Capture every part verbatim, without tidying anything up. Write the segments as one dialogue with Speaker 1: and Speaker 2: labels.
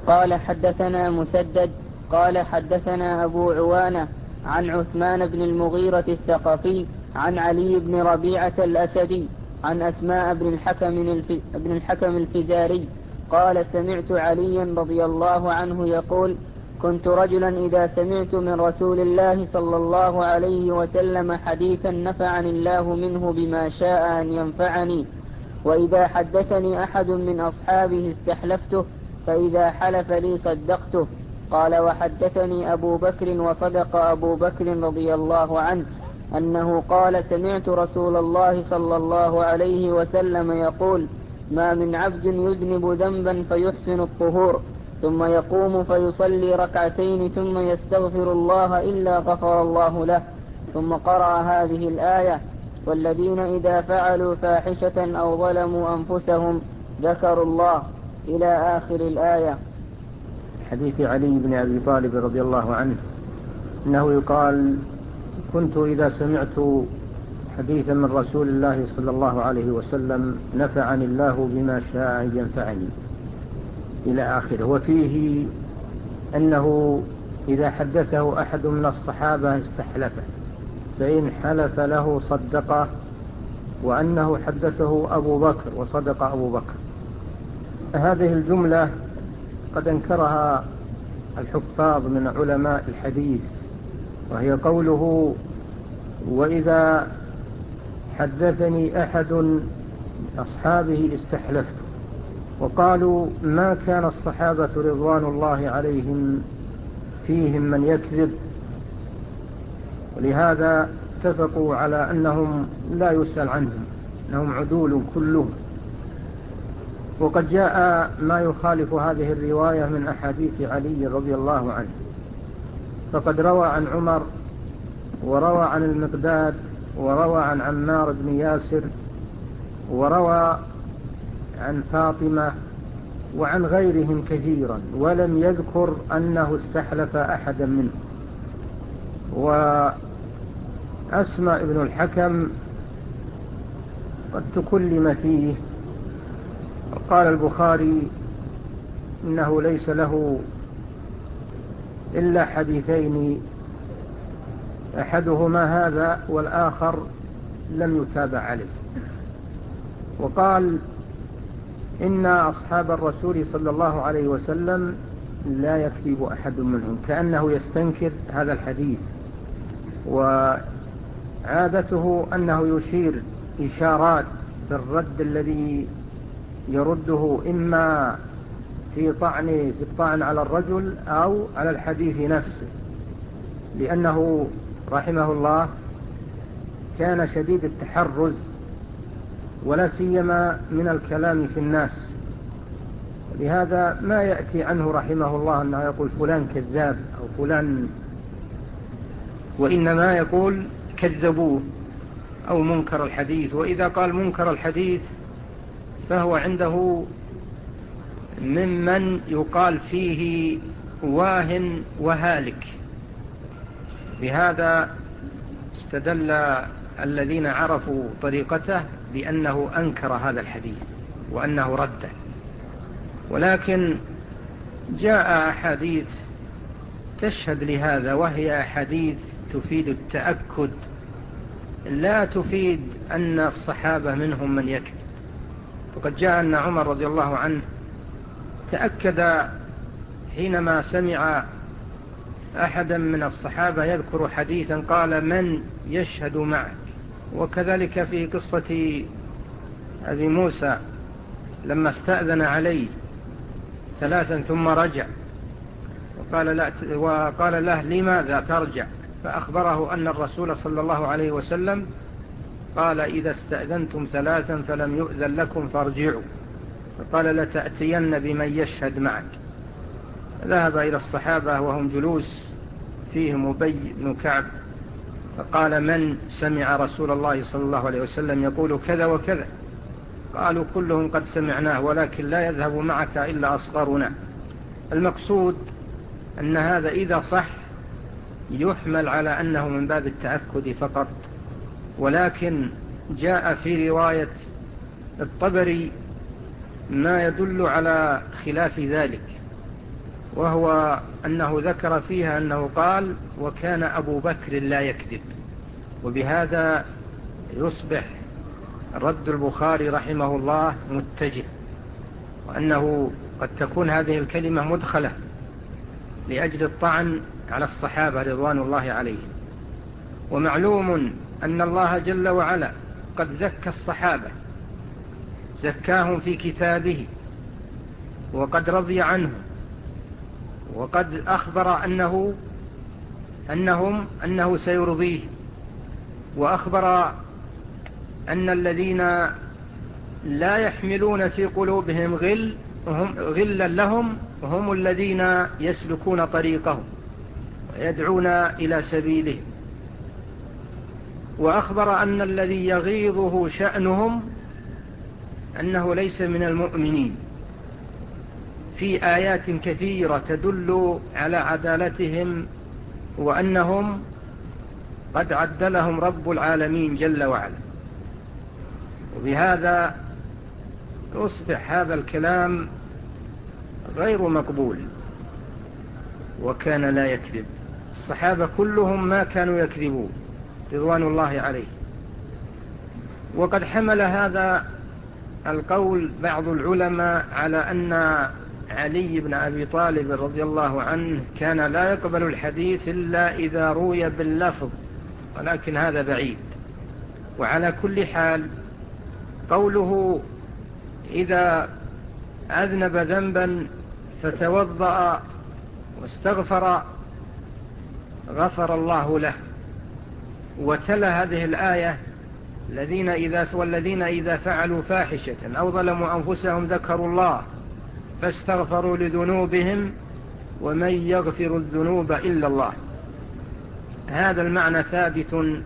Speaker 1: قال حدثنا مسدد قال حدثنا أبو عوانة عن عثمان بن المغيرة الثقفي عن علي بن ربيعة الأسدي عن أسماء بن الحكم, الف... بن الحكم الفزاري قال سمعت عليا رضي الله عنه يقول كنت رجلا إذا سمعت من رسول الله صلى الله عليه وسلم حديثا نفعني الله منه بما شاء أن ينفعني، وإذا حدثني أحد من أصحابه استحلفته، فإذا حلف لي صدقته. قال وحدثني أبو بكر وصدق أبو بكر رضي الله عنه أنه قال سمعت رسول الله صلى الله عليه وسلم يقول ما من عبد يذنب ذنبا فيحسن الطهور ثم يقوم فيصلي ركعتين ثم يستغفر الله إلا غفر الله له. ثم قرأ هذه الآية والذين إذا فعلوا فاحشة أو ظلموا أنفسهم ذكروا الله إلى آخر الآية.
Speaker 2: حديث علي بن أبي طالب رضي الله عنه أنه يقال كنت إذا سمعت حديثا من رسول الله صلى الله عليه وسلم نفعني الله بما شاء أن ينفعني إلى آخره. وفيه أنه إذا حدثه أحد من الصحابة استحلفه، فإن حلف له صدقه، وأنه حدثه أبو بكر وصدق أبو بكر. هذه الجملة قد انكرها الحفاظ من علماء الحديث، وهي قوله وإذا حدثني أحد أصحابه استحلفته، وقالوا ما كان الصحابة رضوان الله عليهم فيهم من يكذب، ولهذا اتفقوا على أنهم لا يسأل عنهم، أنهم عدول كلهم. وقد جاء ما يخالف هذه الرواية من أحاديث علي رضي الله عنه، فقد روى عن عمر وروى عن المقداد وروى عن عمار بن ياسر وروى عن فاطمة وعن غيرهم كثيرا، ولم يذكر أنه استحلف أحدا منهم. وأسماء بن الحكم قد تكلم فيه، قال البخاري إنه ليس له إلا حديثين، أحدهما هذا والآخر لم يتابع عليه. وقال إن أصحاب الرسول صلى الله عليه وسلم لا يكذب أحد منهم، كأنه يستنكر هذا الحديث، وعادته أنه يشير إشارات بالرد الذي يرده إما في طعن في الطعن على الرجل أو على الحديث نفسه، لأنه رحمه الله كان شديد التحرز ولا سيما من الكلام في الناس، لهذا ما يأتي عنه رحمه الله أنه يقول فلان كذاب أو فلان، وإنما يقول كذبوه أو منكر الحديث. وإذا قال منكر الحديث فهو عنده ممن يقال فيه واه وهالك. بهذا استدل الذين عرفوا طريقته بأنه أنكر هذا الحديث وأنه رده. ولكن جاء أحاديث تشهد لهذا، وهي أحاديث تفيد التأكد، لا تفيد أن الصحابة منهم من يكذب. وقد جاء أن عمر رضي الله عنه تأكد حينما سمع أحدا من الصحابة يذكر حديثا قال من يشهد معك. وكذلك في قصة أبي موسى لما استأذن عليه ثلاثا ثم رجع وقال, لا وقال له لماذا ترجع، فأخبره أن الرسول صلى الله عليه وسلم قال إذا استأذنتم ثلاثا فلم يؤذن لكم فارجعوا، فقال لتأتين بمن يشهد معك. ذهب إلى الصحابة وهم جلوس فيهم أبي بن كعب، فقال من سمع رسول الله صلى الله عليه وسلم يقول كذا وكذا؟ قالوا كلهم قد سمعناه ولكن لا يذهب معك إلا أصغرنا. المقصود أن هذا إذا صح يحمل على أنه من باب التأكد فقط، ولكن جاء في رواية الطبري ما يدل على خلاف ذلك، وهو أنه ذكر فيها أنه قال: وكان أبو بكر لا يكذب. وبهذا يصبح رد البخاري رحمه الله متجه، وأنه قد تكون هذه الكلمة مدخلة لأجل الطعن على الصحابة رضوان الله عليهم. ومعلوم أن الله جل وعلا قد زكى الصحابة، زكاهم في كتابه، وقد رضي عنهم، وقد أخبر أنه أنهم أنه سيرضيه، وأخبر أن الذين لا يحملون في قلوبهم غل هم غلا لهم هم الذين يسلكون طريقهم ويدعون إلى سبيله. وأخبر أن الذي يغيظه شأنهم أنه ليس من المؤمنين، في آيات كثيرة تدل على عدالتهم، وأنهم قد عدلهم رب العالمين جل وعلا. وبهذا يصبح هذا الكلام غير مقبول. وكان لا يكذب، الصحابة كلهم ما كانوا يكذبون رضوان الله عليه. وقد حمل هذا القول بعض العلماء على أن علي بن أبي طالب رضي الله عنه كان لا يقبل الحديث إلا إذا روي باللفظ، ولكن هذا بعيد. وعلى كل حال قوله: إذا أذنب ذنبا فتوضأ واستغفر غفر الله له، وتلا هذه الآية: الذين إذا والذين إذا فعلوا فاحشة أو ظلموا أنفسهم ذكروا الله فاستغفروا لذنوبهم ومن يغفر الذنوب إلا الله. هذا المعنى ثابت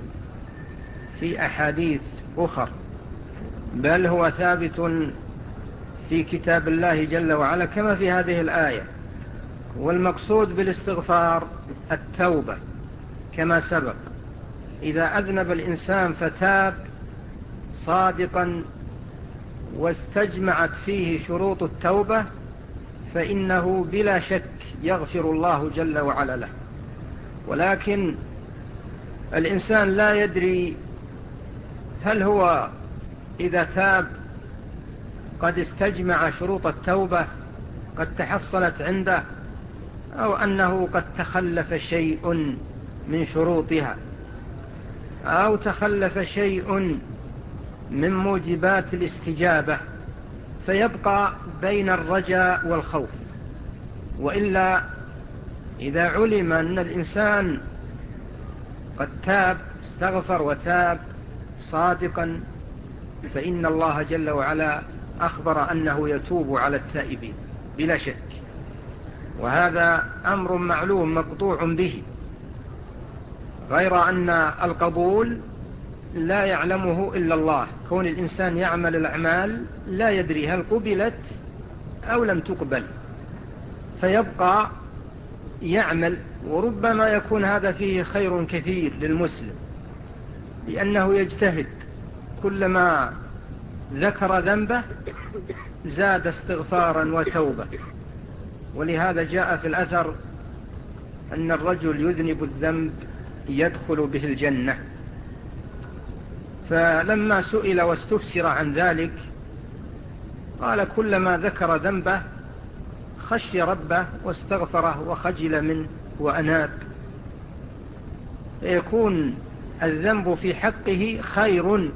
Speaker 2: في أحاديث أخر، بل هو ثابت في كتاب الله جل وعلا كما في هذه الآية. والمقصود بالاستغفار التوبة كما سبق. إذا أذنب الإنسان فتاب صادقا واستجمعت فيه شروط التوبة فإنه بلا شك يغفر الله جل وعلا له. ولكن الإنسان لا يدري هل هو إذا تاب قد استجمع شروط التوبة، قد تحصلت عنده، أو أنه قد تخلف شيء من شروطها، أو تخلف شيء من موجبات الاستجابة، فيبقى بين الرجاء والخوف. وإلا إذا علم أن الإنسان قد تاب استغفر وتاب صادقا فإن الله جل وعلا أخبر أنه يتوب على التائبين بلا شك، وهذا أمر معلوم مقطوع به، غير أن القبول لا يعلمه إلا الله. كون الإنسان يعمل الأعمال لا يدري هل قبلت أو لم تقبل، فيبقى يعمل، وربما يكون هذا فيه خير كثير للمسلم، لأنه يجتهد كلما ذكر ذنبه زاد استغفارا وتوبة. ولهذا جاء في الأثر أن الرجل يذنب الذنب يدخل به الجنة، فلما سئل واستفسر عن ذلك قال: كلما ذكر ذنبه خشي ربه واستغفره وخجل منه وأناب. فيكون الذنب في حقه خير،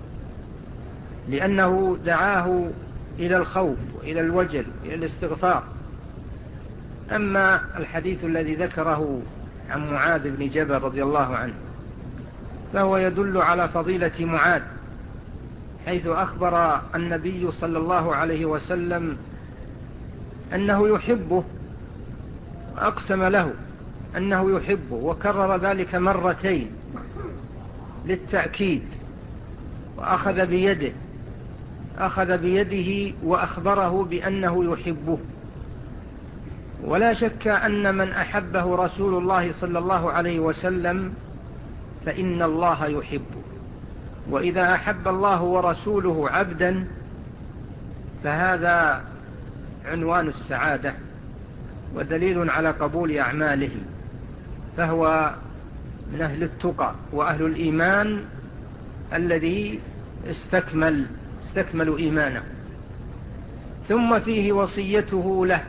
Speaker 2: لأنه دعاه إلى الخوف وإلى الوجل وإلى الاستغفار. أما الحديث الذي ذكره عن معاذ بن جبل رضي الله عنه فهو يدل على فضيلة معاذ، حيث أخبر النبي صلى الله عليه وسلم أنه يحبه، أقسم له أنه يحبه، وكرر ذلك مرتين للتأكيد، وأخذ بيده أخذ بيده وأخبره بأنه يحبه. ولا شك أن من أحبه رسول الله صلى الله عليه وسلم فإن الله يحبه، وإذا أحب الله ورسوله عبدا فهذا عنوان السعادة ودليل على قبول أعماله، فهو من أهل التقى وأهل الإيمان الذي استكمل استكملوا إيمانه. ثم فيه وصيته له،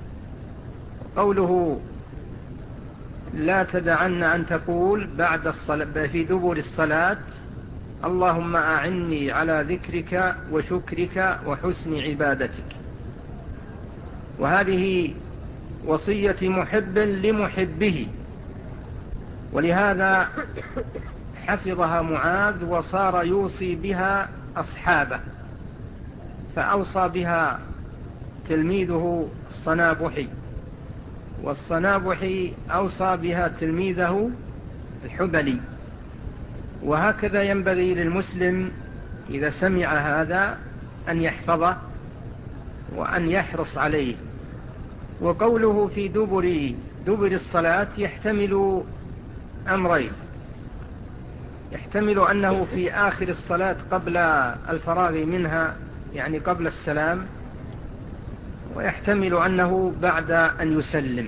Speaker 2: قوله لا تدعن أن تقول بعد الصلاة في دبر الصلاة اللهم أعني على ذكرك وشكرك وحسن عبادتك. وهذه وصية محب لمحبه، ولهذا حفظها معاذ وصار يوصي بها أصحابه، فأوصى بها تلميذه الصنابحي، والصنابحي أوصى بها تلميذه الحبلي. وهكذا ينبغي للمسلم إذا سمع هذا أن يحفظه وأن يحرص عليه. وقوله في دبر دبر الصلاة يحتمل أمرين: يحتمل أنه في آخر الصلاة قبل الفراغ منها، يعني قبل السلام، ويحتمل أنه بعد أن يسلم.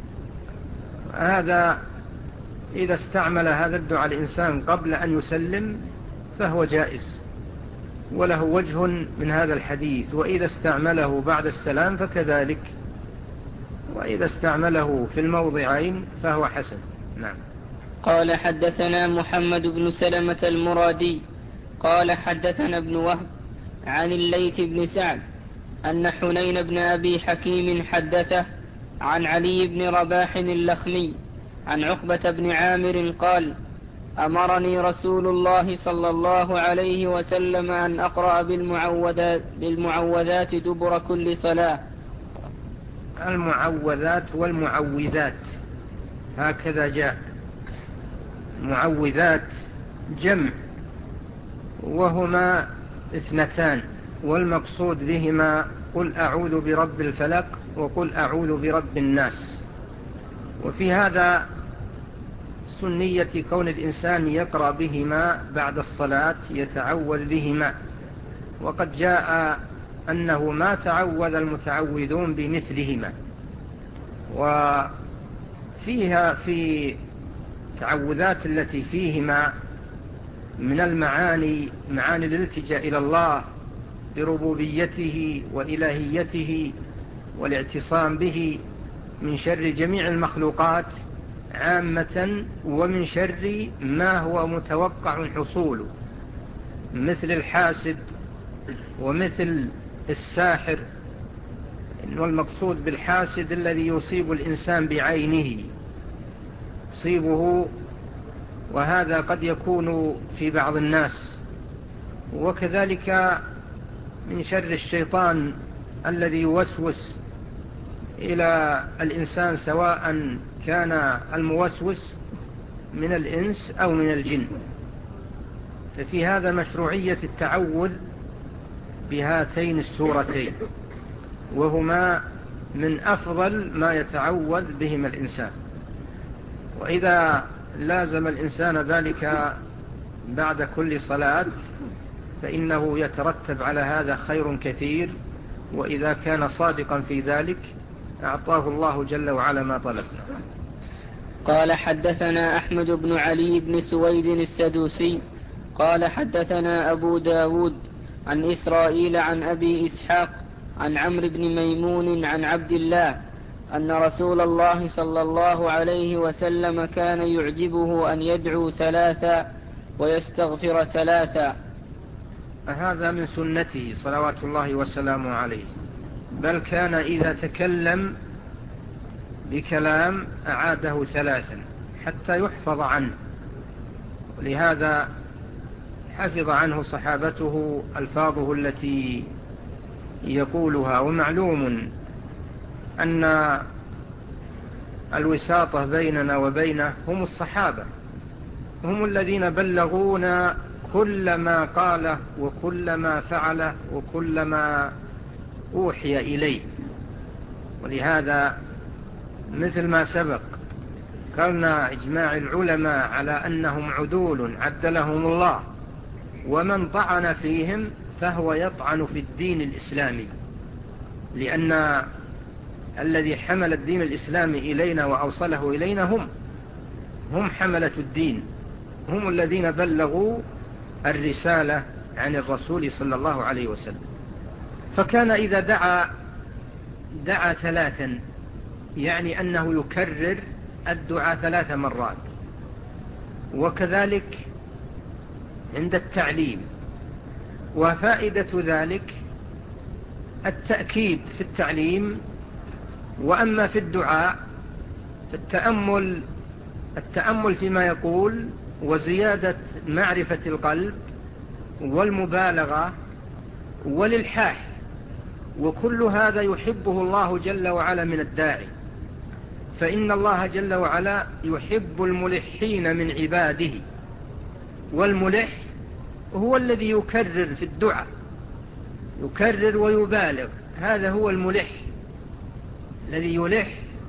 Speaker 2: هذا إذا استعمل هذا الدعاء الإنسان قبل أن يسلم فهو جائز وله وجه من هذا الحديث، وإذا استعمله بعد السلام فكذلك، وإذا استعمله في الموضعين فهو حسن. نعم.
Speaker 1: قال حدثنا محمد بن سلمة المرادي قال حدثنا ابن وهب عن الليث بن سعد أن حنين بن أبي حكيم حدثه عن علي بن رباح اللخمي عن عقبة بن عامر قال: أمرني رسول الله صلى الله عليه وسلم أن أقرأ بالمعوذات, بالمعوذات دبر كل صلاة.
Speaker 2: المعوذات والمعوذات هكذا جاء. معوذات جمع، وهما اثنتان، والمقصود بهما قل أعوذ برب الفلق وقل أعوذ برب الناس. وفي هذا سنية كون الإنسان يقرأ بهما بعد الصلاة، يتعوذ بهما، وقد جاء أنه ما تعوذ المتعوذون بمثلهما. وفيها في التعوذات التي فيهما من المعاني معاني الالتجاء إلى الله بربوبيته وإلهيته والاعتصام به من شر جميع المخلوقات عامة، ومن شر ما هو متوقع حصوله مثل الحاسد ومثل الساحر. والمقصود بالحاسد الذي يصيب الإنسان بعينه، يصيبه، وهذا قد يكون في بعض الناس. وكذلك من شر الشيطان الذي يوسوس إلى الإنسان، سواء كان الموسوس من الإنس أو من الجن. ففي هذا مشروعية التعوذ بهاتين السورتين، وهما من أفضل ما يتعوذ بهما الإنسان. وإذا لازم الإنسان ذلك بعد كل صلاة فإنه يترتب على هذا خير كثير، وإذا كان صادقا في ذلك أعطاه الله جل وعلا ما طلب.
Speaker 1: قال حدثنا أحمد بن علي بن سويد السدوسي قال حدثنا أبو داود عن إسرائيل عن أبي إسحاق عن عمرو بن ميمون عن عبد الله أن رسول الله صلى الله عليه وسلم كان يعجبه أن يدعو ثلاثا ويستغفر ثلاثا.
Speaker 2: هذا من سنته صلوات الله وسلامه عليه، بل كان إذا تكلم بكلام أعاده ثلاثا حتى يحفظ عنه، ولهذا حفظ عنه صحابته ألفاظه التي يقولها. ومعلوم أن الوساطة بيننا وبينه هم الصحابة، هم الذين بلغونا كل ما قاله وكل ما فعله وكل ما أوحي إليه. ولهذا مثل ما سبق قالنا إجماع العلماء على أنهم عدول عدلهم الله، ومن طعن فيهم فهو يطعن في الدين الإسلامي، لأن الذي حمل الدين الإسلامي إلينا وأوصله إلينا هم هم حملة الدين، هم الذين بلغوا الرسالة عن الرسول صلى الله عليه وسلم. فكان إذا دعا دعا ثلاثا، يعني أنه يكرر الدعاء ثلاث مرات. وكذلك عند التعليم. وفائدة ذلك التأكيد في التعليم. وأما في الدعاء فالتأمل التأمل فيما يقول، وزيادة معرفة القلب، والمبالغة، والإلحاح، وكل هذا يحبه الله جل وعلا من الداعي. فإن الله جل وعلا يحب الملحين من عباده، والملح هو الذي يكرر في الدعاء، يكرر ويبالغ. هذا هو الملح الذي يلح،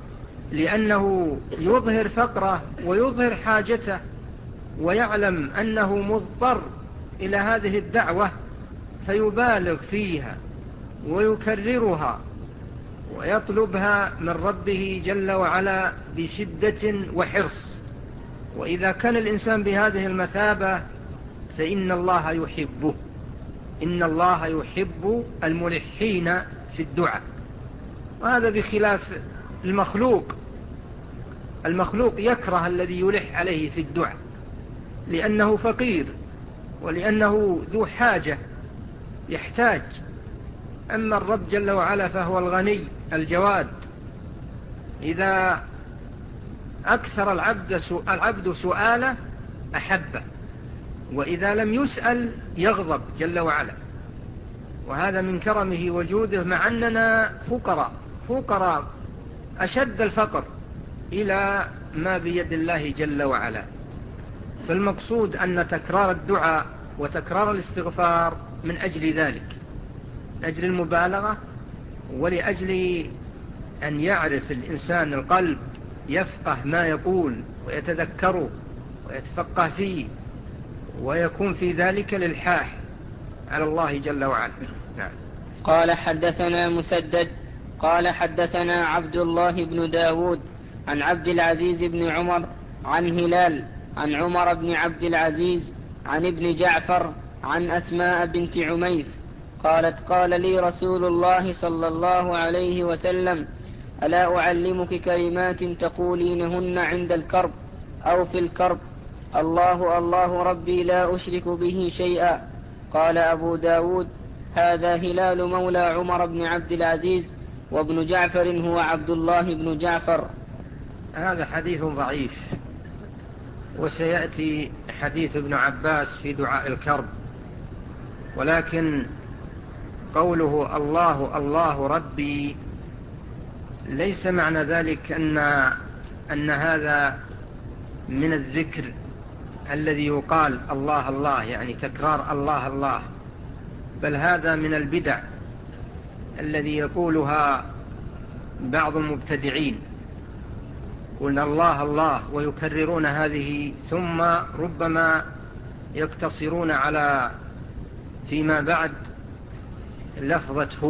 Speaker 2: لأنه يظهر فقره ويظهر حاجته، ويعلم أنه مضطر إلى هذه الدعوة، فيبالغ فيها ويكررها ويطلبها من ربه جل وعلا بشدة وحرص. وإذا كان الإنسان بهذه المثابة فإن الله يحبه، إن الله يحب الملحين في الدعاء. وهذا بخلاف المخلوق. المخلوق يكره الذي يلح عليه في الدعاء، لأنه فقير ولأنه ذو حاجة يحتاج. أما الرب جل وعلا فهو الغني الجواد. إذا أكثر العبد العبد سؤاله أحبه، وإذا لم يسأل يغضب جل وعلا. وهذا من كرمه وجوده، مع أننا فقراء فقراء أشد الفقر إلى ما بيد الله جل وعلا. فالمقصود أن تكرار الدعاء وتكرار الاستغفار من أجل ذلك، من أجل المبالغة، ولأجل أن يعرف الإنسان القلب، يفقه ما يقول ويتذكره ويتفقه فيه، ويكون في ذلك الإلحاح على الله جل وعلا. نعم.
Speaker 1: قال حدثنا مسدد قال حدثنا عبد الله بن داود عن عبد العزيز بن عمر عن هلال عن عمر بن عبد العزيز عن ابن جعفر عن أسماء بنت عميس قالت قال لي رسول الله صلى الله عليه وسلم ألا أعلمك كلمات تقولينهن عند الكرب أو في الكرب؟ الله الله ربي لا أشرك به شيئا. قال أبو داود هذا هلال مولى عمر بن عبد العزيز، وابن جعفر هو عبد الله بن جعفر.
Speaker 2: هذا حديث ضعيف، وسيأتي حديث ابن عباس في دعاء الكرب. ولكن قوله الله الله ربي ليس معنى ذلك أن, أن هذا من الذكر الذي يقال الله الله، يعني تكرار الله الله، بل هذا من البدع الذي يقولها بعض المبتدعين، قلنا الله الله ويكررون هذه، ثم ربما يقتصرون على فيما بعد لفظة هو،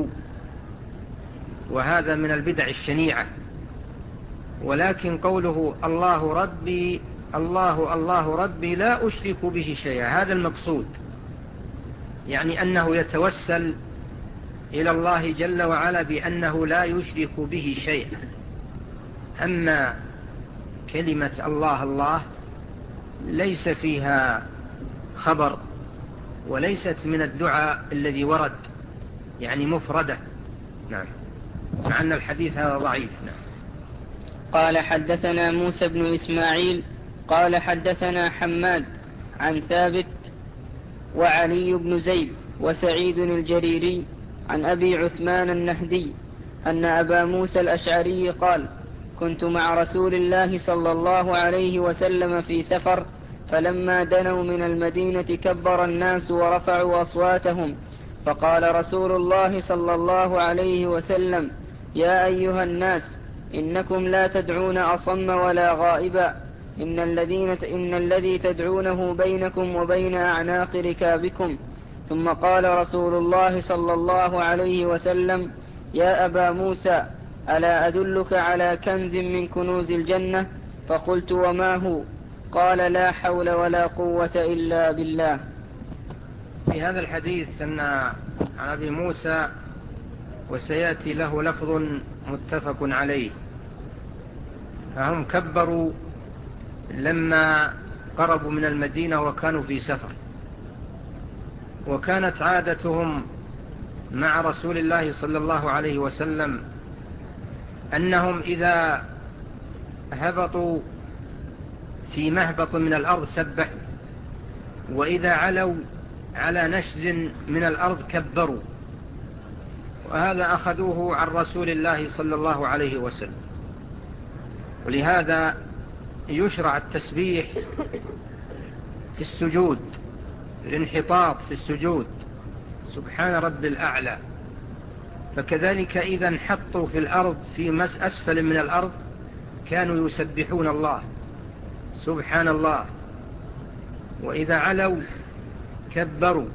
Speaker 2: وهذا من البدع الشنيعة. ولكن قوله الله ربي الله الله ربي لا أشرك به شيئا، هذا المقصود، يعني أنه يتوسل إلى الله جل وعلا بأنه لا يشرك به شيئا. أما كلمة الله الله ليس فيها خبر، وليست من الدعاء الذي ورد، يعني مفردة. نعم. مع أن الحديث هذا ضعيف. نعم.
Speaker 1: قال حدثنا موسى بن إسماعيل قال حدثنا حماد عن ثابت وعلي بن زيد وسعيد الجريري عن أبي عثمان النهدي أن أبا موسى الأشعري قال كنت مع رسول الله صلى الله عليه وسلم في سفر، فلما دنوا من المدينة كبر الناس ورفعوا أصواتهم، فقال رسول الله صلى الله عليه وسلم يا أيها الناس إنكم لا تدعون أصم ولا غائبا، إن, الذين إن الذي تدعونه بينكم وبين أعناق ركابكم. ثم قال رسول الله صلى الله عليه وسلم يا أبا موسى ألا أدلك على كنز من كنوز الجنة؟ فقلت وما هو؟ قال لا حول ولا قوة إلا بالله.
Speaker 2: في هذا الحديث أن عن أبي موسى وسيأتي له لفظ متفق عليه، فهم كبروا لما قربوا من المدينة وكانوا في سفر، وكانت عادتهم مع رسول الله صلى الله عليه وسلم أنهم إذا هبطوا في مهبط من الأرض سبحوا، وإذا علوا على نشز من الأرض كبروا، وهذا أخذوه عن رسول الله صلى الله عليه وسلم. ولهذا يشرع التسبيح في السجود، الانحطاط في السجود، سبحان رب الأعلى. فكذلك إذا انحطوا في الأرض في مس أسفل من الأرض كانوا يسبحون الله سبحان الله، وإذا علوا كبروا،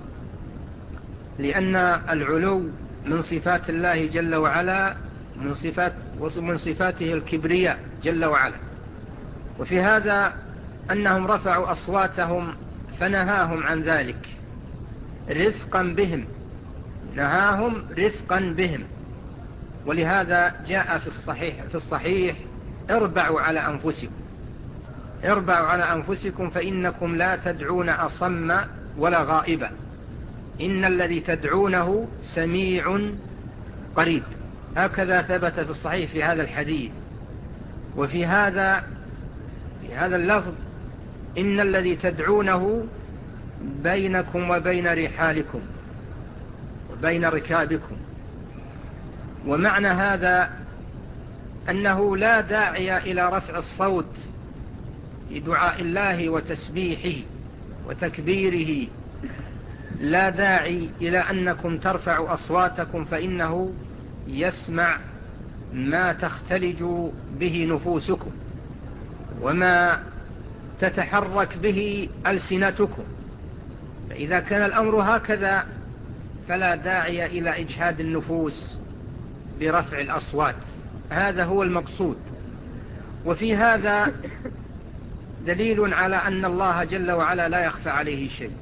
Speaker 2: لأن العلو من صفات الله جل وعلا، من صفات ومن صفاته الكبرياء جل وعلا. وفي هذا أنهم رفعوا أصواتهم فنهاهم عن ذلك رفقا بهم، نهاهم رفقا بهم. ولهذا جاء في الصحيح في الصحيح اربعوا على أنفسكم، اربعوا على أنفسكم فإنكم لا تدعون أصم ولا غائبا، إن الذي تدعونه سميع قريب. هكذا ثبت في الصحيح في هذا الحديث. وفي هذا في هذا اللفظ إن الذي تدعونه بينكم وبين رحالكم وبين ركابكم. ومعنى هذا أنه لا داعي إلى رفع الصوت بدعاء الله وتسبيحه وتكبيره، لا داعي إلى أنكم ترفعوا أصواتكم، فإنه يسمع ما تختلج به نفوسكم وما تتحرك به ألسنتكم. فإذا كان الأمر هكذا فلا داعي إلى إجهاد النفوس برفع الأصوات، هذا هو المقصود. وفي هذا دليل على أن الله جل وعلا لا يخفى عليه شيء،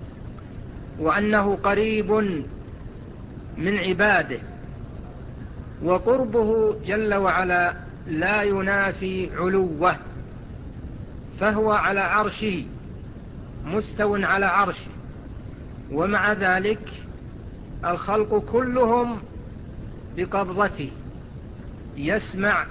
Speaker 2: وأنه قريب من عباده، وقربه جل وعلا لا ينافي علوه، فهو على عرشه مستو على عرشه، ومع ذلك الخلق كلهم بقبضته، يسمع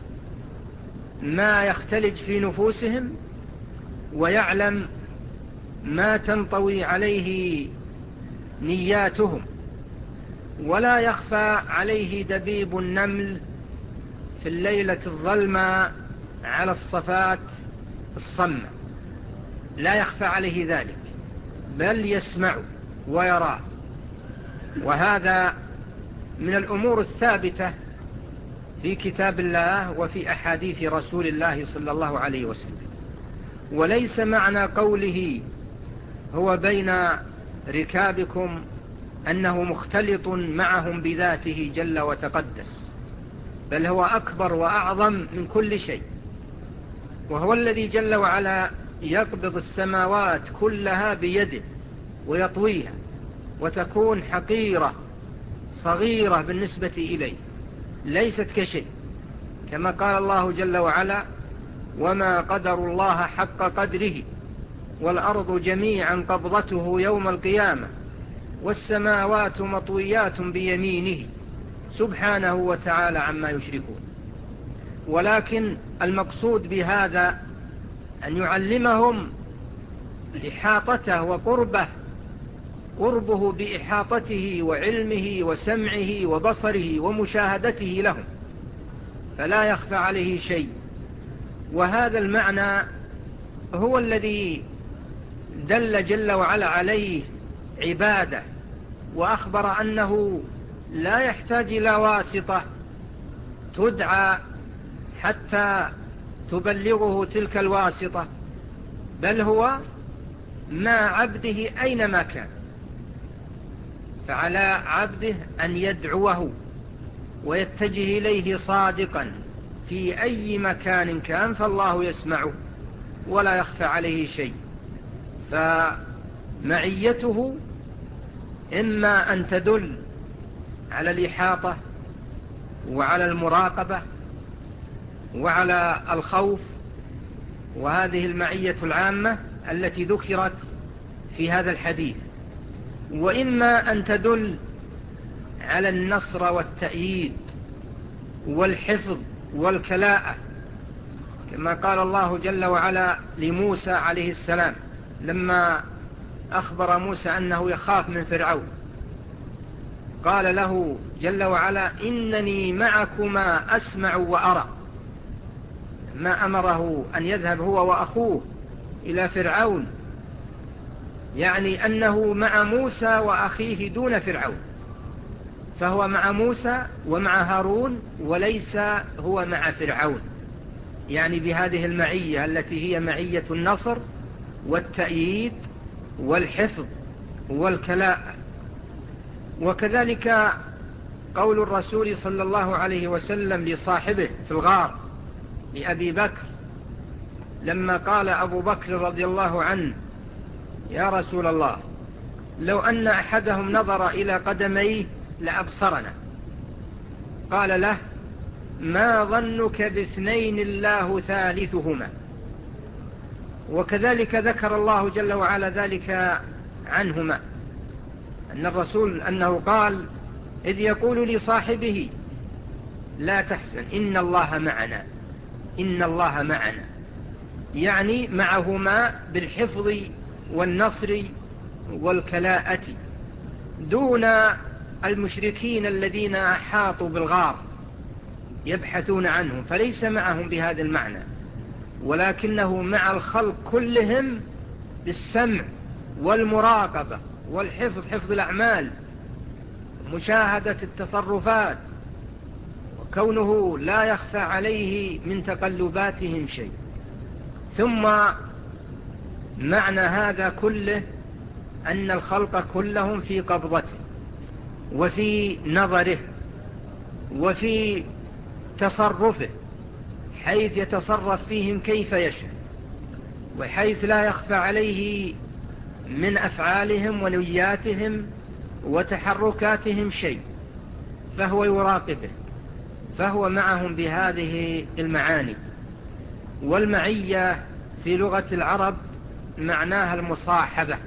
Speaker 2: ما يختلج في نفوسهم ويعلم ما تنطوي عليه نياتهم، ولا يخفى عليه دبيب النمل في الليلة الظلمة على الصفات الصمة، لا يخفى عليه ذلك، بل يسمع ويرى. وهذا من الأمور الثابتة في كتاب الله وفي أحاديث رسول الله صلى الله عليه وسلم. وليس معنى قوله هو بين ركابكم أنه مختلط معهم بذاته جل وتقدس، بل هو أكبر وأعظم من كل شيء، وهو الذي جل وعلا يقبض السماوات كلها بيده ويطويها وتكون حقيرة صغيرة بالنسبة إليه، ليست كشيء، كما قال الله جل وعلا وما قدر الله حق قدره والأرض جميعا قبضته يوم القيامة والسماوات مطويات بيمينه سبحانه وتعالى عما يشركون. ولكن المقصود بهذا أن يعلمهم إحاطته وقربه، قربه بإحاطته وعلمه وسمعه وبصره ومشاهدته لهم، فلا يخفى عليه شيء. وهذا المعنى هو الذي دل جل وعلا عليه عباده، وأخبر أنه لا يحتاج إلى واسطة تدعى حتى تبلغه تلك الواسطة، بل هو مع عبده أينما كان، فعلى عبده أن يدعوه ويتجه إليه صادقا في أي مكان كان فالله يسمعه ولا يخفى عليه شيء. فمعيته إما أن تدل على الإحاطة وعلى المراقبة وعلى الخوف، وهذه المعية العامة التي ذكرت في هذا الحديث، وإما أن تدل على النصر والتأييد والحفظ والكلاءة، كما قال الله جل وعلا لموسى عليه السلام لما أخبر موسى أنه يخاف من فرعون، قال له جل وعلا إنني معكما أسمع وأرى. ما أمره أن يذهب هو وأخوه إلى فرعون، يعني أنه مع موسى وأخيه دون فرعون، فهو مع موسى ومع هارون وليس هو مع فرعون، يعني بهذه المعية التي هي معية النصر والتأييد والحفظ والكلاء. وكذلك قول الرسول صلى الله عليه وسلم لصاحبه في الغار لأبي بكر لما قال أبو بكر رضي الله عنه يا رسول الله لو أن أحدهم نظر إلى قدميه لأبصرنا، قال له ما ظنك باثنين الله ثالثهما. وكذلك ذكر الله جل وعلا ذلك عنهما، أن الرسول أنه قال إذ يقول لصاحبه لا تحزن إن الله معنا، إن الله معنا، يعني معهما بالحفظ والنصر والكلاءة دون المشركين الذين أحاطوا بالغار يبحثون عنهم، فليس معهم بهذا المعنى، ولكنه مع الخلق كلهم بالسمع والمراقبة والحفظ، حفظ الأعمال، مشاهدة التصرفات، وكونه لا يخفى عليه من تقلباتهم شيء. ثم معنى هذا كله أن الخلق كلهم في قبضته وفي نظره وفي تصرفه، حيث يتصرف فيهم كيف يشاء، وحيث لا يخفى عليه من أفعالهم ونياتهم وتحركاتهم شيء، فهو يراقبه، فهو معهم بهذه المعاني. والمعية في لغة العرب معناها المصاحبة،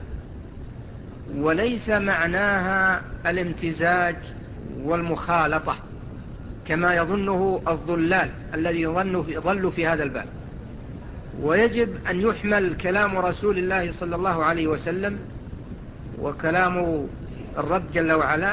Speaker 2: وليس معناها الامتزاج والمخالطة كما يظنه الضلال الذي ظلوا في هذا الباب. ويجب أن يحمل كلام رسول الله صلى الله عليه وسلم وكلام الرب جل وعلا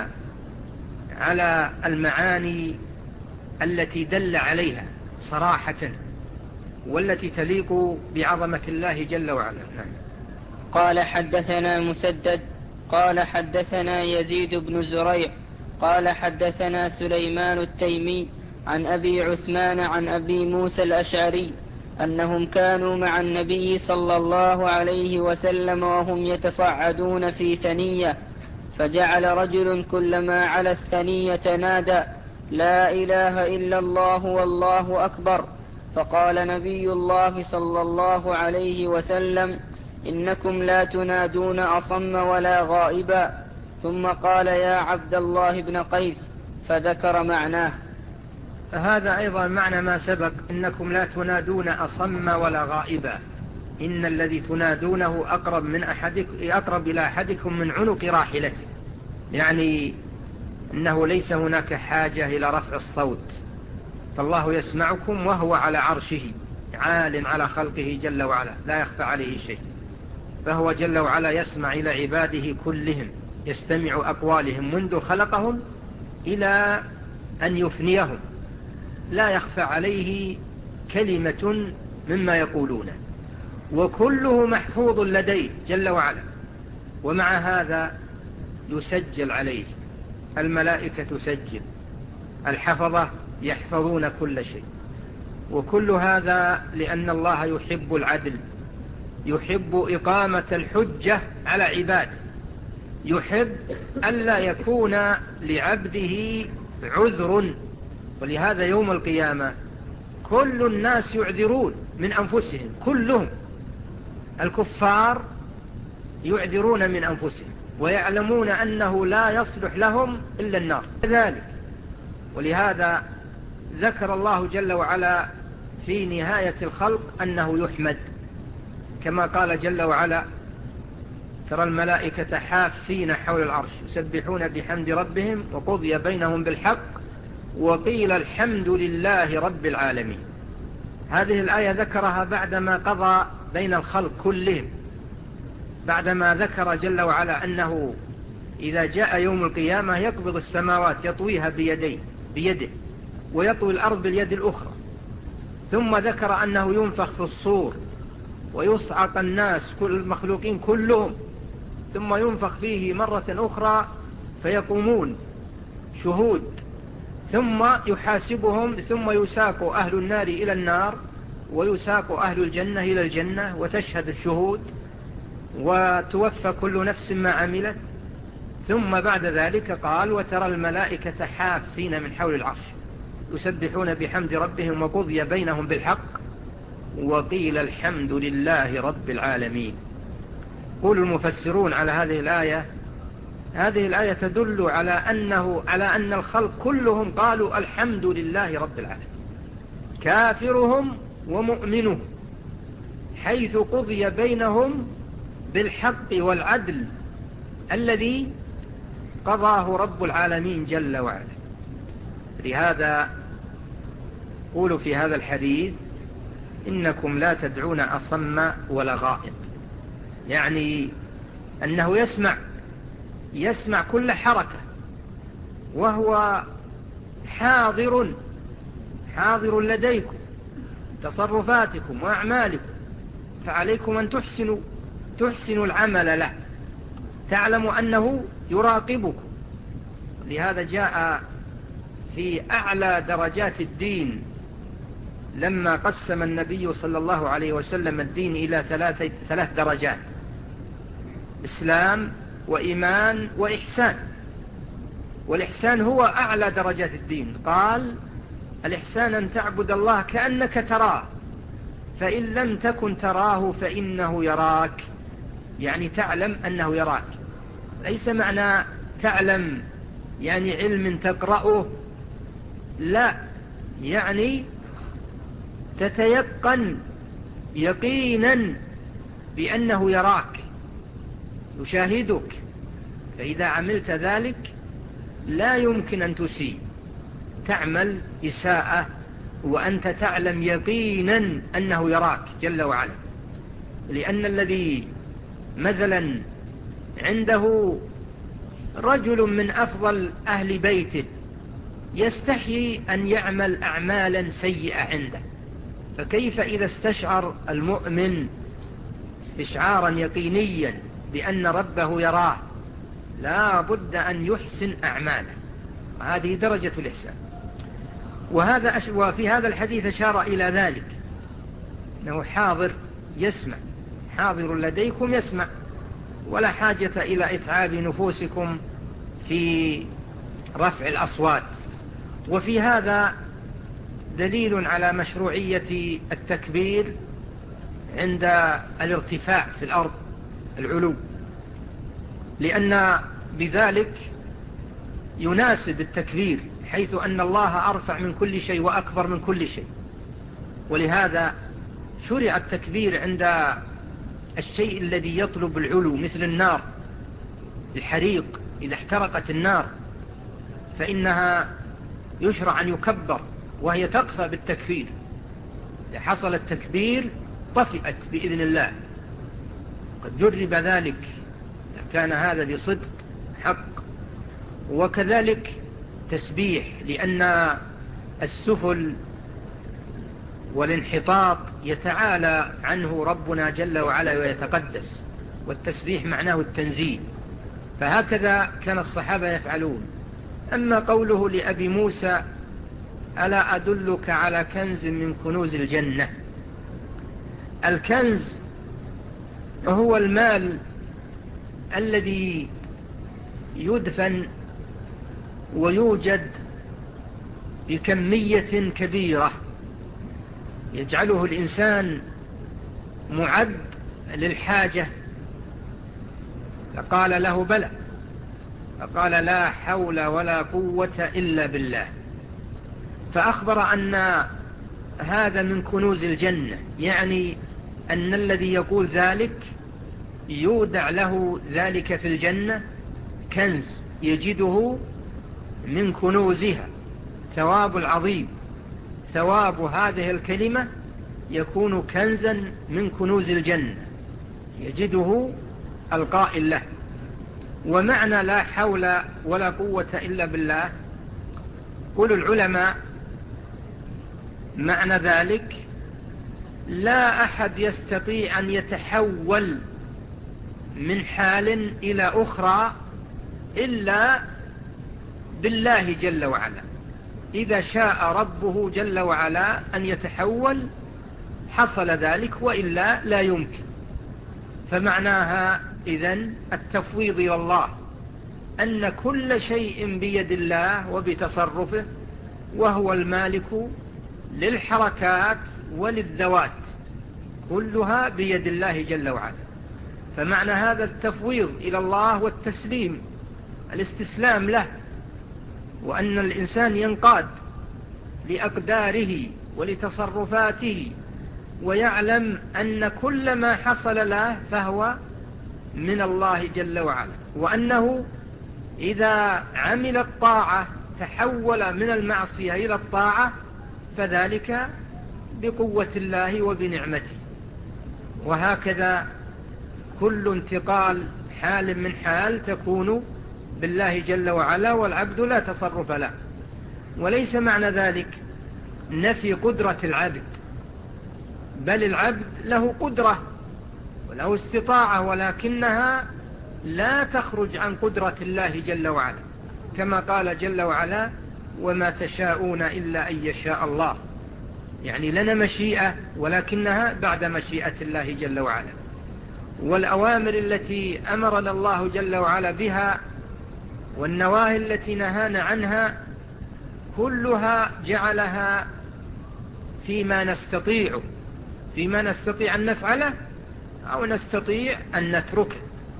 Speaker 2: على المعاني التي دل عليها صراحة والتي تليق بعظمة الله جل وعلا. نعم.
Speaker 1: قال حدثنا مسدد قال حدثنا يزيد بن زريع قال حدثنا سليمان التيمي عن أبي عثمان عن أبي موسى الأشعري أنهم كانوا مع النبي صلى الله عليه وسلم وهم يتصعدون في ثنية، فجعل رجل كلما على الثنية نادى لا إله إلا الله والله أكبر، فقال نبي الله صلى الله عليه وسلم إنكم لا تنادون أصم ولا غائبا، ثم قال يا عبد الله بن قيس، فذكر معناه.
Speaker 2: هذا أيضا معنى ما سبق، إنكم لا تنادون أصم ولا غائبا، إن الذي تنادونه أقرب, من أحدك أقرب إلى أحدكم من عنق راحلته، يعني إنه ليس هناك حاجة إلى رفع الصوت، فالله يسمعكم وهو على عرشه عال على خلقه جل وعلا لا يخفى عليه شيء، فهو جل وعلا يسمع إلى عباده كلهم، يستمع أقوالهم منذ خلقهم إلى أن يفنيهم، لا يخفى عليه كلمة مما يقولونه، وكله محفوظ لديه جل وعلا. ومع هذا يسجل عليه، الملائكة تسجل، الحفظة يحفظون كل شيء، وكل هذا لأن الله يحب العدل، يحب إقامة الحجة على عباده، يحب ألا يكون لعبده عذر ولهذا يوم القيامة كل الناس يعذرون من أنفسهم، كلهم الكفار يعذرون من أنفسهم ويعلمون أنه لا يصلح لهم إلا النار كذلك. ولهذا ذكر الله جل وعلا في نهاية الخلق أنه يحمد، كما قال جل وعلا: ترى الملائكة حافين حول العرش يسبحون بحمد ربهم وقضي بينهم بالحق وقيل الحمد لله رب العالمين. هذه الآية ذكرها بعدما قضى بين الخلق كلهم، بعدما ذكر جل وعلا أنه إذا جاء يوم القيامة يقبض السماوات يطويها بيديه بيده ويطوي الأرض باليد الأخرى، ثم ذكر أنه ينفخ في الصور ويصعق الناس كل المخلوقين كلهم، ثم ينفخ فيه مرة أخرى فيقومون شهود، ثم يحاسبهم، ثم يساق أهل النار إلى النار ويساق أهل الجنة إلى الجنة وتشهد الشهود وتوفى كل نفس ما عملت. ثم بعد ذلك قال: وترى الملائكة حافين من حول العرش يسبحون بحمد ربهم وقضي بينهم بالحق وقيل الحمد لله رب العالمين. قول المفسرون على هذه الآية: هذه الآية تدل على أنه على أن الخلق كلهم قالوا الحمد لله رب العالمين، كافرهم ومؤمنهم، حيث قضي بينهم بالحق والعدل الذي قضاه رب العالمين جل وعلا. لهذا قولوا في هذا الحديث: إنكم لا تدعون أصم ولا غائب، يعني أنه يسمع يسمع كل حركة، وهو حاضر حاضر لديكم تصرفاتكم وأعمالكم، فعليكم أن تحسنوا تحسنوا العمل له، تعلموا أنه يراقبكم. لهذا جاء في أعلى درجات الدين لما قسم النبي صلى الله عليه وسلم الدين إلى ثلاث, ثلاث درجات: إسلام وإيمان وإحسان. والإحسان هو أعلى درجات الدين. قال: الإحسان أن تعبد الله كأنك تراه فإن لم تكن تراه فإنه يراك، يعني تعلم أنه يراك. ليس معنى تعلم يعني علم تقرأه، لا، يعني تتيقن يقينا بأنه يراك يشاهدك، فإذا عملت ذلك لا يمكن أن تسيء، تعمل إساءة وأنت تعلم يقينا أنه يراك جل وعلا. لأن الذي مثلا عنده رجل من أفضل أهل بيته يستحيي أن يعمل أعمالا سيئة عنده، فكيف إذا استشعر المؤمن استشعارا يقينيا بأن ربه يراه؟ لا بد أن يحسن أعماله، وهذه درجة الإحسان. وهذا أش... وفي هذا الحديث أشار إلى ذلك، أنه حاضر يسمع، حاضر لديكم يسمع، ولا حاجة إلى إتعاب نفوسكم في رفع الأصوات. وفي هذا دليل على مشروعية التكبير عند الارتفاع في الأرض، العلو، لأن بذلك يناسب التكبير، حيث أن الله أرفع من كل شيء وأكبر من كل شيء. ولهذا شرع التكبير عند الشيء الذي يطلب العلو، مثل النار، الحريق إذا احترقت النار فإنها يشرع أن يكبر، وهي تطفى بالتكبير. إذا حصل التكبير طفئت بإذن الله، قد جرب ذلك، كان هذا بصدق حق. وكذلك تسبيح، لأن السفل والانحطاط يتعالى عنه ربنا جل وعلا ويتقدس، والتسبيح معناه التنزيه، فهكذا كان الصحابة يفعلون. أما قوله لأبي موسى: ألا أدلك على كنز من كنوز الجنة؟ الكنز هو المال الذي يدفن ويوجد بكمية كبيرة يجعله الإنسان معد للحاجة، فقال له بلى، فقال لا حول ولا قوة إلا بالله. فأخبر أن هذا من كنوز الجنة، يعني أن الذي يقول ذلك يودع له ذلك في الجنة كنز يجده من كنوزها، ثواب العظيم، ثواب هذه الكلمة يكون كنزا من كنوز الجنة يجده القائل له. ومعنى لا حول ولا قوة إلا بالله، قول العلماء معنى ذلك لا أحد يستطيع أن يتحول من حال إلى أخرى إلا بالله جل وعلا. إذا شاء ربه جل وعلا أن يتحول حصل ذلك، وإلا لا يمكن. فمعناها إذن التفويض إلى الله، أن كل شيء بيد الله وبتصرفه، وهو المالك للحركات وللذوات، كلها بيد الله جل وعلا. فمعنى هذا التفويض إلى الله والتسليم، الاستسلام له، وأن الإنسان ينقاد لأقداره ولتصرفاته، ويعلم أن كل ما حصل له فهو من الله جل وعلا، وأنه إذا عمل الطاعة تحول من المعصية إلى الطاعة فذلك بقوة الله وبنعمته. وهكذا كل انتقال حال من حال تكون بالله جل وعلا، والعبد لا تصرف له. وليس معنى ذلك نفي قدرة العبد، بل العبد له قدرة وله استطاعة، ولكنها لا تخرج عن قدرة الله جل وعلا، كما قال جل وعلا وما تشاءون إلا أن يشاء الله. يعني لنا مشيئة، ولكنها بعد مشيئة الله جل وعلا. والأوامر التي أمرنا الله جل وعلا بها والنواهي التي نهانا عنها كلها جعلها فيما نستطيع فيما نستطيع أن نفعله أو نستطيع أن نتركه.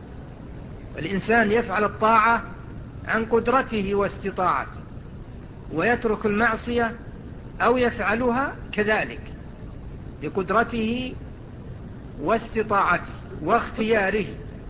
Speaker 2: الإنسان يفعل الطاعة عن قدرته واستطاعته، ويترك المعصية أو يفعلها كذلك بقدرته واستطاعته واختياره.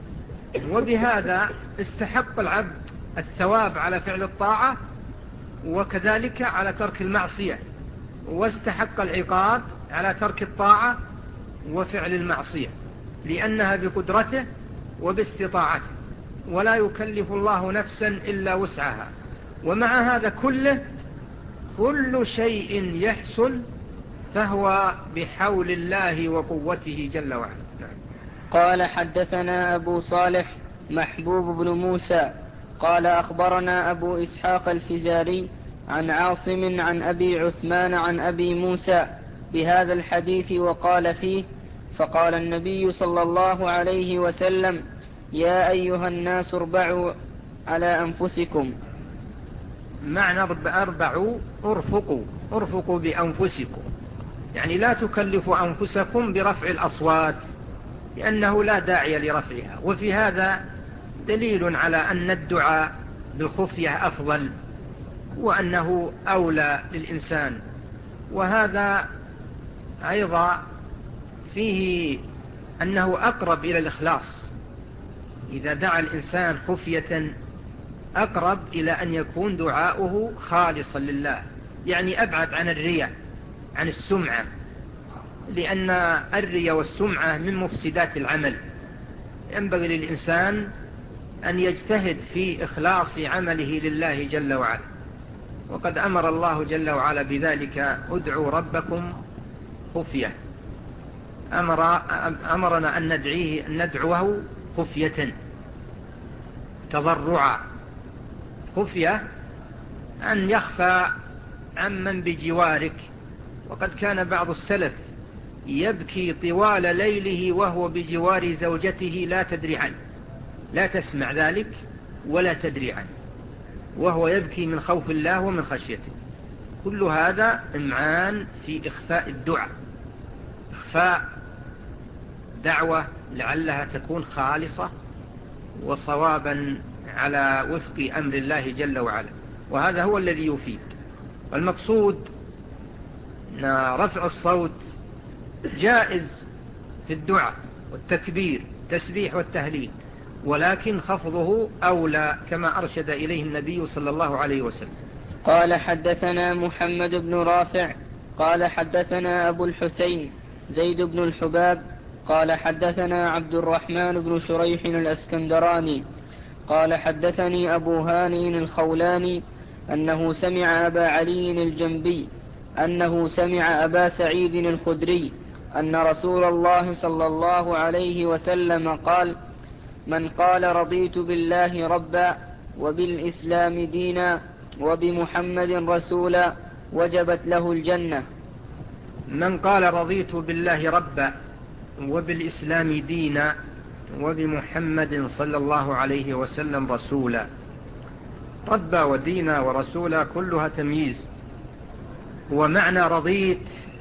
Speaker 2: وبهذا استحق العبد الثواب على فعل الطاعة، وكذلك على ترك المعصية، واستحق العقاب على ترك الطاعة وفعل المعصية، لأنها بقدرته وباستطاعته، ولا يكلف الله نفسا إلا وسعها. ومع هذا كله كل شيء يحصل فهو بحول الله وقوته جل وعلا.
Speaker 1: قال حدثنا أبو صالح محبوب بن موسى قال أخبرنا أبو إسحاق الفزاري عن عاصم عن أبي عثمان عن أبي موسى بهذا الحديث وقال فيه فقال النبي صلى الله عليه وسلم يا أيها الناس اربعوا على أنفسكم.
Speaker 2: معنى أربعوا ارفقوا ارفقوا بأنفسكم، يعني لا تكلفوا أنفسكم برفع الأصوات لأنه لا داعي لرفعها. وفي هذا دليل على أن الدعاء بالخفية أفضل، وأنه أولى للإنسان. وهذا أيضا فيه أنه أقرب إلى الإخلاص، إذا دعا الإنسان خفية أقرب إلى أن يكون دعاؤه خالصا لله، يعني أبعد عن الرياء عن السمعة، لأن الرياء والسمعة من مفسدات العمل. ينبغي للإنسان أن يجتهد في إخلاص عمله لله جل وعلا، وقد أمر الله جل وعلا بذلك ادعوا ربكم خفية. أمر أمرنا أن ندعيه أن ندعوه خفية تضرعا. خفية أن يخفى عمن بجوارك. وقد كان بعض السلف يبكي طوال ليله وهو بجوار زوجته لا تدري عنه، لا تسمع ذلك ولا تدري عنه، وهو يبكي من خوف الله ومن خشيته. كل هذا إمعان في إخفاء الدعاء، إخفاء دعوة لعلها تكون خالصة وصوابا على وفق أمر الله جل وعلا، وهذا هو الذي يفيد. والمقصود أن رفع الصوت جائز في الدعاء والتكبير التسبيح والتهليل، ولكن خفضه أولى كما أرشد إليه النبي صلى الله عليه وسلم.
Speaker 1: قال حدثنا محمد بن رافع قال حدثنا أبو الحسين زيد بن الحباب قال حدثنا عبد الرحمن بن شريح الأسكندراني قال حدثني أبو هانئ الخولاني أنه سمع أبا علي الجنبي أنه سمع أبا سعيد الخدري أن رسول الله صلى الله عليه وسلم قال: من قال رضيت بالله ربا وبالإسلام دينا وبمحمد رسولا وجبت له الجنة.
Speaker 2: من قال رضيت بالله ربا وبالإسلام دينا وبمحمد صلى الله عليه وسلم رسولا، ربا ودينا ورسولا كلها تمييز. ومعنى رضيت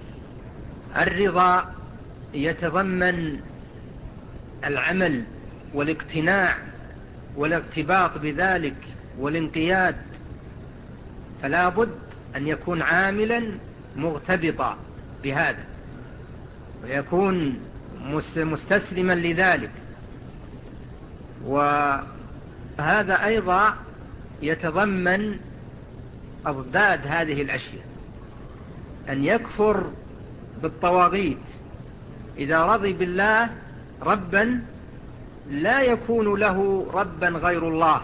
Speaker 2: الرضا يتضمن العمل والاقتناع والارتباط بذلك والانقياد، فلا بد أن يكون عاملا مغتبطا بهذا ويكون مستسلما لذلك. وهذا أيضا يتضمن أضداد هذه الأشياء، أن يكفر بالطواغيت. إذا رضي بالله ربا لا يكون له ربا غير الله،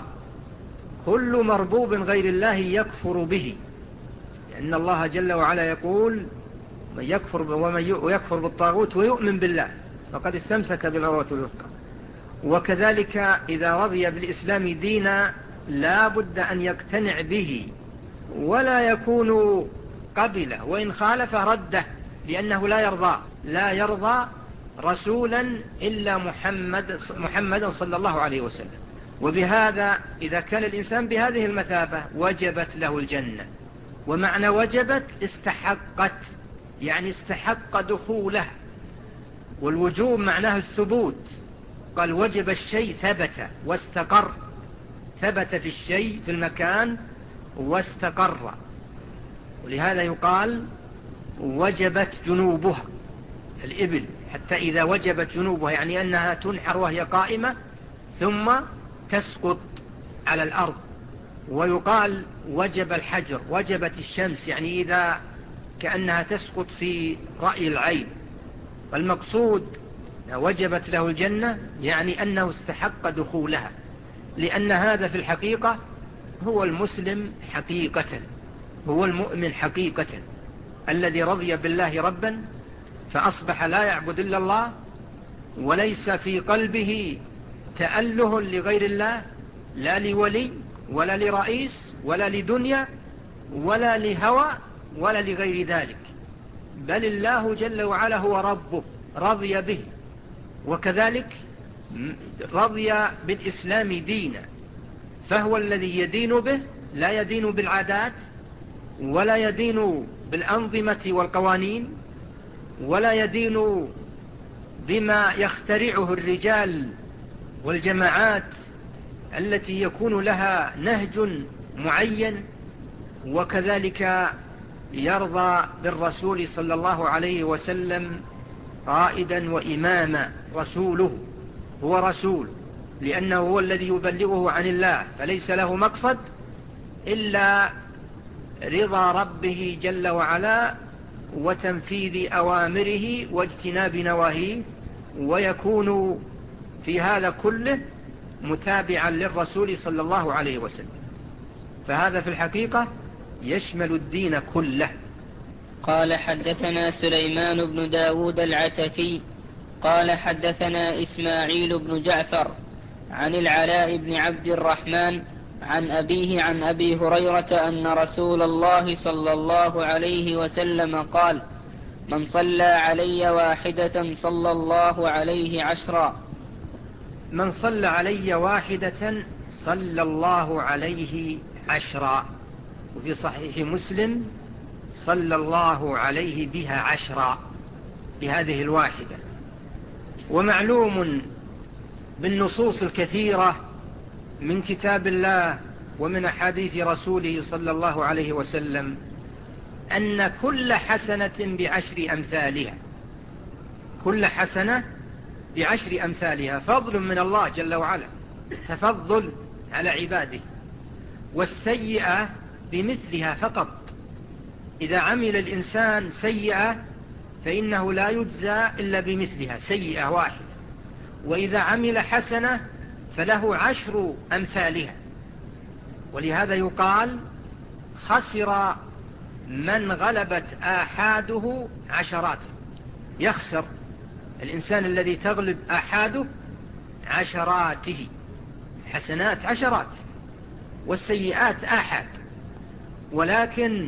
Speaker 2: كل مربوب غير الله يكفر به، لأن الله جل وعلا يقول: من يكفر ومن يكفر بالطاغوت ويؤمن بالله فقد استمسك بالعروة الوثقى. وكذلك إذا رضي بالإسلام دينا لا بد أن يقتنع به ولا يكون قبله، وإن خالف رده، لأنه لا يرضى لا يرضى رسولا إلا محمد محمدا صلى الله عليه وسلم. وبهذا إذا كان الإنسان بهذه المثابة وجبت له الجنة. ومعنى وجبت استحقت، يعني استحق دخوله، والوجوب معناه الثبوت. قال وجب الشيء ثبت واستقر، ثبت في الشيء في المكان واستقر. ولهذا يقال وجبت جنوبها الإبل، حتى إذا وجبت جنوبها يعني أنها تنحر وهي قائمة ثم تسقط على الأرض. ويقال وجب الحجر، وجبت الشمس، يعني إذا كأنها تسقط في رأي العين. والمقصود وجبت له الجنة يعني أنه استحق دخولها، لأن هذا في الحقيقة هو المسلم حقيقة، هو المؤمن حقيقة، الذي رضي بالله ربا فأصبح لا يعبد إلا الله، وليس في قلبه تأله لغير الله، لا لولي ولا لرئيس ولا لدنيا ولا لهوى ولا لغير ذلك، بل الله جل وعلا هو ربه رضي به. وكذلك رضي بالإسلام دينا، فهو الذي يدين به، لا يدين بالعادات ولا يدين بالأنظمة والقوانين ولا يدين بما يخترعه الرجال والجماعات التي يكون لها نهج معين. وكذلك يرضى بالرسول صلى الله عليه وسلم قائدا وإماما، رسوله هو رسول، لأنه هو الذي يبلغه عن الله، فليس له مقصد إلا رضا ربه جل وعلا وتنفيذ أوامره واجتناب نواهيه، ويكون في هذا كله متابعا للرسول صلى الله عليه وسلم. فهذا في الحقيقة يشمل الدين كله.
Speaker 1: قال حدثنا سليمان بن داود العتكي قال حدثنا إسماعيل بن جعفر عن العلاء بن عبد الرحمن عن أبيه عن أبي هريرة أن رسول الله صلى الله عليه وسلم قال: من صلى علي واحدة صلى الله عليه عشرا.
Speaker 2: من صلى علي واحدة صلى الله عليه عشرا. وفي صحيح مسلم صلى الله عليه بها عشرا بهذه الواحدة. ومعلوم بالنصوص الكثيرة من كتاب الله ومن أحاديث رسوله صلى الله عليه وسلم أن كل حسنة بعشر أمثالها، كل حسنة بعشر أمثالها، فضل من الله جل وعلا، تفضل على عباده. والسيئة بمثلها فقط، إذا عمل الإنسان سيئة فإنه لا يجزى إلا بمثلها، سيئة واحدة. وإذا عمل حسنة فله عشر أمثالها. ولهذا يقال خسر من غلبت آحاده عشراته، يخسر الإنسان الذي تغلب آحاده عشراته، حسنات عشرات والسيئات آحاد. ولكن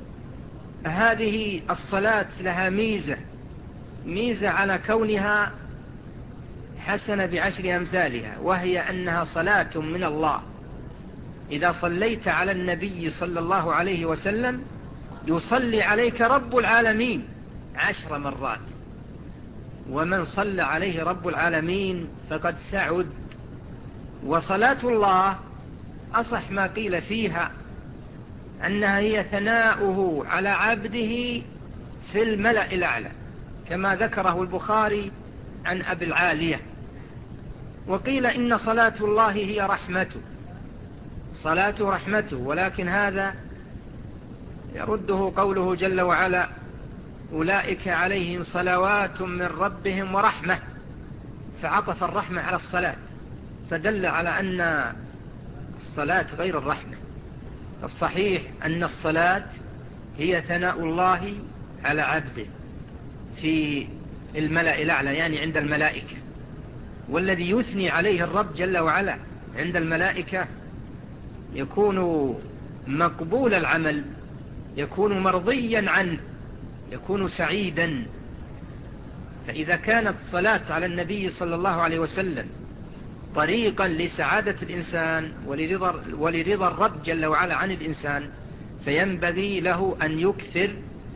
Speaker 2: هذه الصلاة لها ميزة، ميزة على كونها حسنة بعشر أمثالها، وهي أنها صلاة من الله. إذا صليت على النبي صلى الله عليه وسلم يصلي عليك رب العالمين عشر مرات، ومن صلى عليه رب العالمين فقد سعد. وصلاة الله أصح ما قيل فيها أنها هي ثناؤه على عبده في الملأ الأعلى، كما ذكره البخاري عن أبي العالية. وقيل إن صلاة الله هي رحمته، صلاة رحمته، ولكن هذا يرده قوله جل وعلا أولئك عليهم صلوات من ربهم ورحمة، فعطف الرحمة على الصلاة، فدل على أن الصلاة غير الرحمة. الصحيح أن الصلاة هي ثناء الله على عبده في الملأ الأعلى، يعني عند الملائكة. والذي يثني عليه الرب جل وعلا عند الملائكة يكون مقبول العمل، يكون مرضيا عنه، يكون سعيدا. فإذا كانت الصلاة على النبي صلى الله عليه وسلم طريقا لسعادة الإنسان ولرضا, ولرضا الرب جل وعلا عن الإنسان، فينبغي له أن يكثر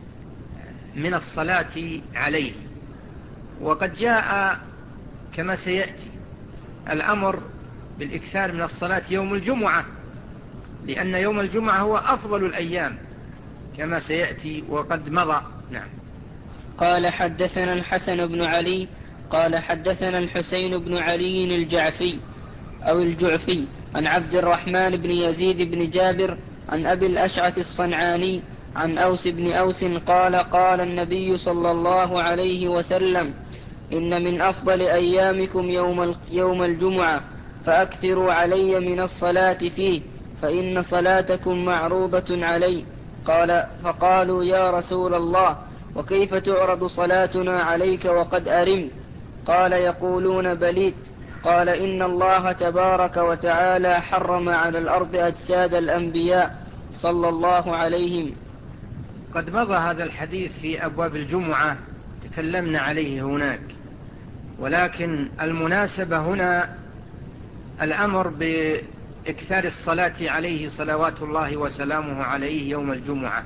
Speaker 2: من الصلاة عليه. وقد جاء كما سيأتي الأمر بالإكثار من الصلاة يوم الجمعة، لأن يوم الجمعة هو أفضل الأيام كما سيأتي وقد مضى. نعم.
Speaker 1: قال حدثنا الحسن بن علي قال حدثنا الحسين بن علي الجعفي أو الجعفي عن عبد الرحمن بن يزيد بن جابر عن أبي الأشعث الصنعاني عن أوس بن أوس قال قال النبي صلى الله عليه وسلم إن من أفضل أيامكم يوم, يوم الجمعة فأكثروا علي من الصلاة فيه فإن صلاتكم معروضة علي. قال فقالوا يا رسول الله وكيف تعرض صلاتنا عليك وقد أرمت؟ قال يقولون بليت. قال إن الله تبارك وتعالى حرم على الأرض أجساد الأنبياء صلى الله عليهم.
Speaker 2: قد مضى هذا الحديث في أبواب الجمعة، تكلمنا عليه هناك، ولكن المناسبة هنا الأمر بإكثار الصلاة عليه صلوات الله وسلامه عليه يوم الجمعة.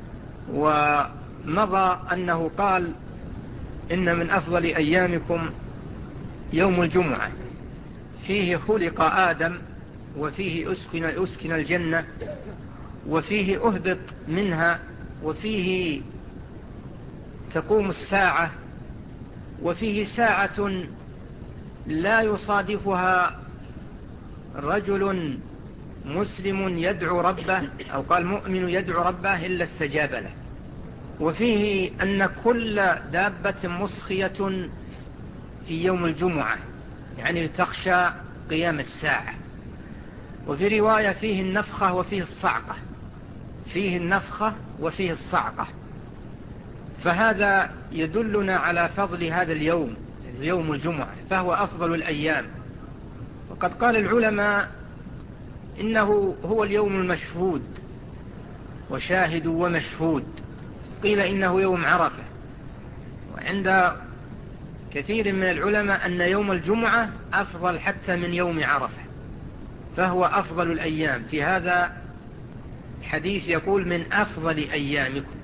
Speaker 2: ومضى أنه قال إن من أفضل أيامكم يوم الجمعة، فيه خلق آدم، وفيه أسكن, أسكن الجنة، وفيه أهبط منها، وفيه تقوم الساعة، وفيه ساعة لا يصادفها رجل مسلم يدعو ربه، أو قال مؤمن يدعو ربه إلا استجاب له. وفيه أن كل دابة مصخية في يوم الجمعة، يعني تخشى قيام الساعة. وفي رواية فيه النفخة وفيه الصعقة، فيه النفخة وفيه الصعقة. فهذا يدلنا على فضل هذا اليوم، يوم الجمعة، فهو أفضل الأيام. وقد قال العلماء إنه هو اليوم المشهود، وشاهد ومشهود. قيل إنه يوم عرفة، وعند كثير من العلماء أن يوم الجمعة أفضل حتى من يوم عرفة، فهو أفضل الأيام. في هذا الحديث يقول من أفضل أيامكم،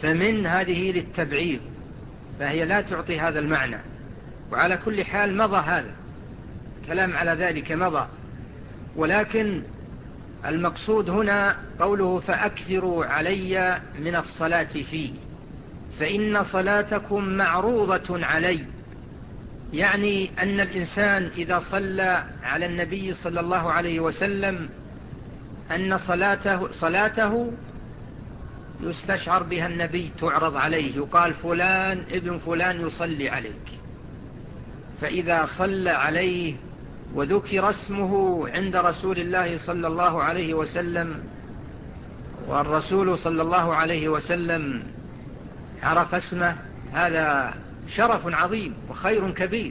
Speaker 2: فمن هذه للتبعيض، فهي لا تعطي هذا المعنى. وعلى كل حال مضى هذا كلام على ذلك مضى، ولكن المقصود هنا قوله فأكثروا علي من الصلاة فيه، فإن صلاتكم معروضة علي، يعني أن الإنسان إذا صلى على النبي صلى الله عليه وسلم أن صلاته, صلاته يستشعر بها النبي، تعرض عليه، يقال فلان ابن فلان يصلي عليك. فإذا صلى عليه وذكر اسمه عند رسول الله صلى الله عليه وسلم، والرسول صلى الله عليه وسلم عرف اسمه، هذا شرف عظيم وخير كبير.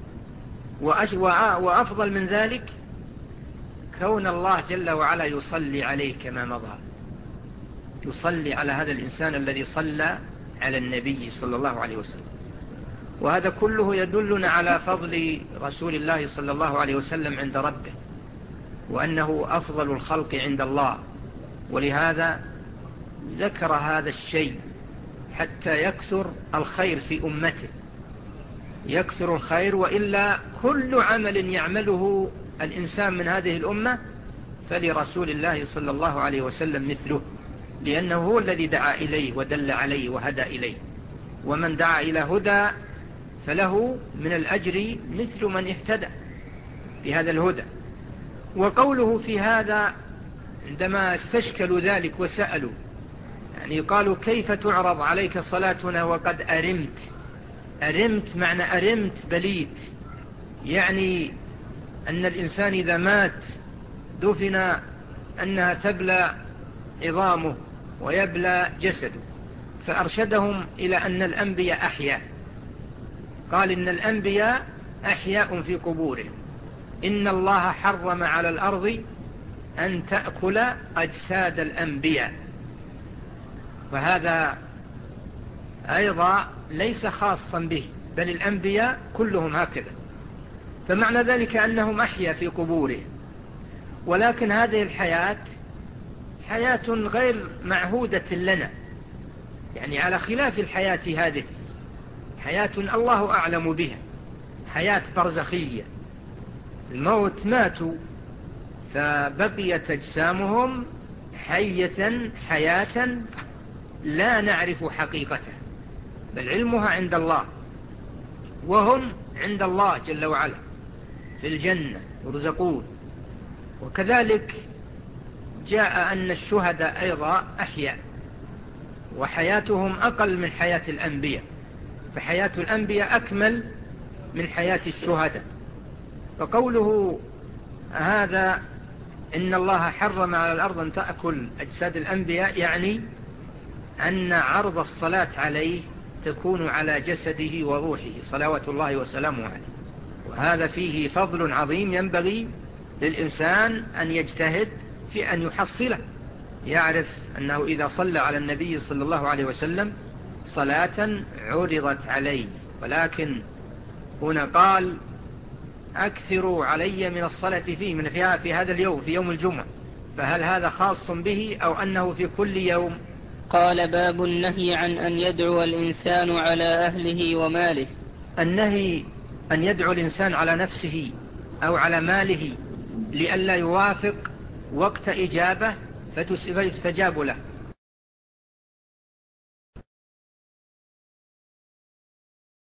Speaker 2: وأفضل من ذلك كون الله جل وعلا يصلي عليه كما مضى، يصلي على هذا الإنسان الذي صلى على النبي صلى الله عليه وسلم. وهذا كله يدلنا على فضل رسول الله صلى الله عليه وسلم عند ربه، وأنه أفضل الخلق عند الله، ولهذا ذكر هذا الشيء حتى يكثر الخير في أمته، يكثر الخير. وإلا كل عمل يعمله الإنسان من هذه الأمة فلرسول الله صلى الله عليه وسلم مثله، لأنه هو الذي دعا إليه ودل عليه وهدى إليه، ومن دعا إلى هدى فله من الأجر مثل من اهتدى بهذا الهدى. وقوله في هذا عندما استشكلوا ذلك وسألوا، يعني قالوا كيف تعرض عليك صلاتنا وقد أرمت. أرمت معنى أرمت بليت، يعني أن الإنسان إذا مات دفن أنها تبلى عظامه ويبلى جسده. فأرشدهم إلى أن الأنبياء أحياء، قال إن الأنبياء أحياء في قبورهم، إن الله حرم على الأرض أن تأكل أجساد الأنبياء. وهذا أيضا ليس خاصا به، بل الأنبياء كلهم هكذا. فمعنى ذلك أنهم أحيا في قبورهم، ولكن هذه الحياة حياة غير معهودة لنا، يعني على خلاف الحياة هذه، حياة الله أعلم بها، حياة برزخية. الموت ماتوا فبقيت أجسامهم حية حياة لا نعرف حقيقتها، بل علمها عند الله، وهم عند الله جل وعلا في الجنة يرزقون. وكذلك جاء أن الشهداء أيضا أحياء، وحياتهم أقل من حياة الأنبياء، فحياة الأنبياء أكمل من حياة الشهداء. فقوله هذا إن الله حرم على الأرض أن تأكل أجساد الأنبياء، يعني أن عرض الصلاة عليه تكون على جسده وروحه صلوات الله وسلامه عليه. وهذا فيه فضل عظيم ينبغي للإنسان أن يجتهد في أن يحصله، يعرف أنه إذا صلى على النبي صلى الله عليه وسلم صلاة عرضت عليه. ولكن هنا قال أكثروا علي من الصلاة فيه، من فيها في هذا اليوم، في يوم الجمعة، فهل هذا خاص به أو أنه في كل يوم؟
Speaker 1: قال باب النهي عن أن يدعو الإنسان على أهله وماله.
Speaker 2: النهي أن يدعو الإنسان على نفسه أو على ماله لئلا يوافق وقت إجابة فيستجاب له،